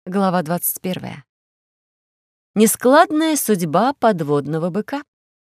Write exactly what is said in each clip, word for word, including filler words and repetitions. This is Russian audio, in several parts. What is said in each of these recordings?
Глава двадцать первая. Нескладная судьба подводного быка.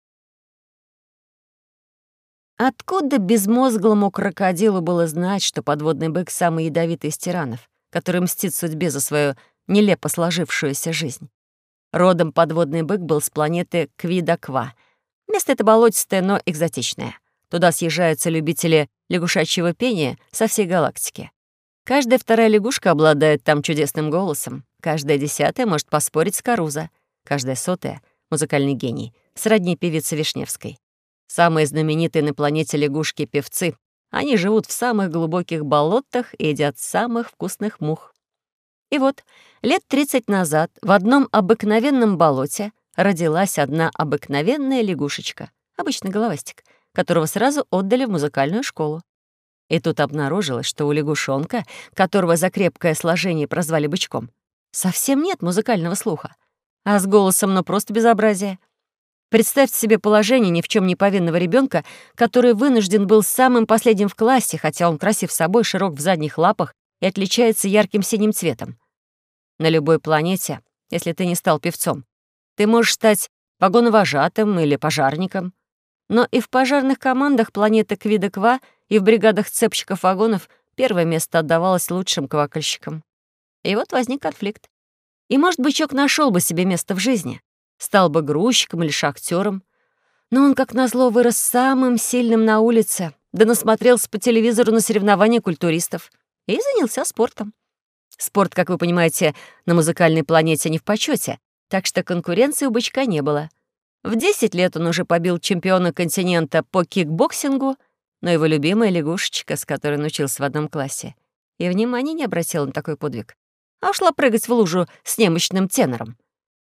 Откуда безмозглому крокодилу было знать, что подводный бык — самый ядовитый из тиранов, который мстит судьбе за свою нелепо сложившуюся жизнь? Родом подводный бык был с планеты Квидаква. Место это болотистое, но экзотичное. Туда съезжаются любители лягушачьего пения со всей галактики. Каждая вторая лягушка обладает там чудесным голосом. Каждая десятая может поспорить с Карузо. Каждая сотая — музыкальный гений, сродни певице Вишневской. Самые знаменитые на планете лягушки-певцы. Они живут в самых глубоких болотах и едят самых вкусных мух. И вот, лет тридцать назад в одном обыкновенном болоте родилась одна обыкновенная лягушечка, обычный головастик, которого сразу отдали в музыкальную школу. И тут обнаружилось, что у лягушонка, которого за крепкое сложение прозвали бычком, совсем нет музыкального слуха, а с голосом, ну просто безобразие. Представьте себе положение ни в чем не повинного ребенка, который вынужден был самым последним в классе, хотя он красив собой, широк в задних лапах и отличается ярким синим цветом. На любой планете, если ты не стал певцом, ты можешь стать вагоновожатым или пожарником. Но и в пожарных командах планеты Квидаква, и в бригадах цепщиков вагонов первое место отдавалось лучшим квакальщикам. И вот возник конфликт. И, может, бычок нашел бы себе место в жизни, стал бы грузчиком или шахтером, но он, как назло, вырос самым сильным на улице, да насмотрелся по телевизору на соревнования культуристов и занялся спортом. Спорт, как вы понимаете, на музыкальной планете не в почете, так что конкуренции у бычка не было. В десять лет он уже побил чемпиона континента по кикбоксингу, но его любимая лягушечка, с которой он учился в одном классе, и внимания не обратила на такой подвиг, а ушла прыгать в лужу с немощным тенором.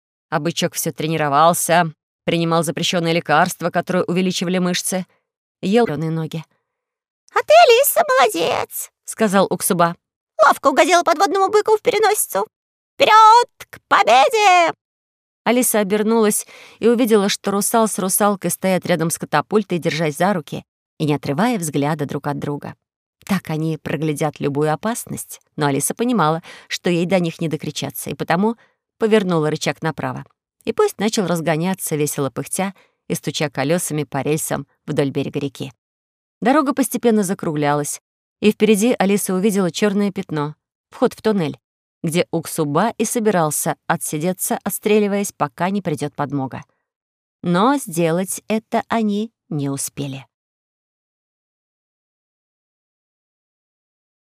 А бычок все тренировался, принимал запрещенные лекарства, которые увеличивали мышцы, ел зелёные ноги. «А ты, Алиса, молодец!» — сказал Уксуба. «Ловко угодила подводному быку в переносицу. Вперед к победе!» Алиса обернулась и увидела, что русал с русалкой стоят рядом с катапультой, держась за руки и не отрывая взгляда друг от друга. Так они проглядят любую опасность, но Алиса понимала, что ей до них не докричаться, и потому повернула рычаг направо. И поезд начал разгоняться, весело пыхтя и стуча колесами по рельсам вдоль берега реки. Дорога постепенно закруглялась, и впереди Алиса увидела черное пятно — вход в туннель, где Уксуба и собирался отсидеться, отстреливаясь, пока не придет подмога. Но сделать это они не успели.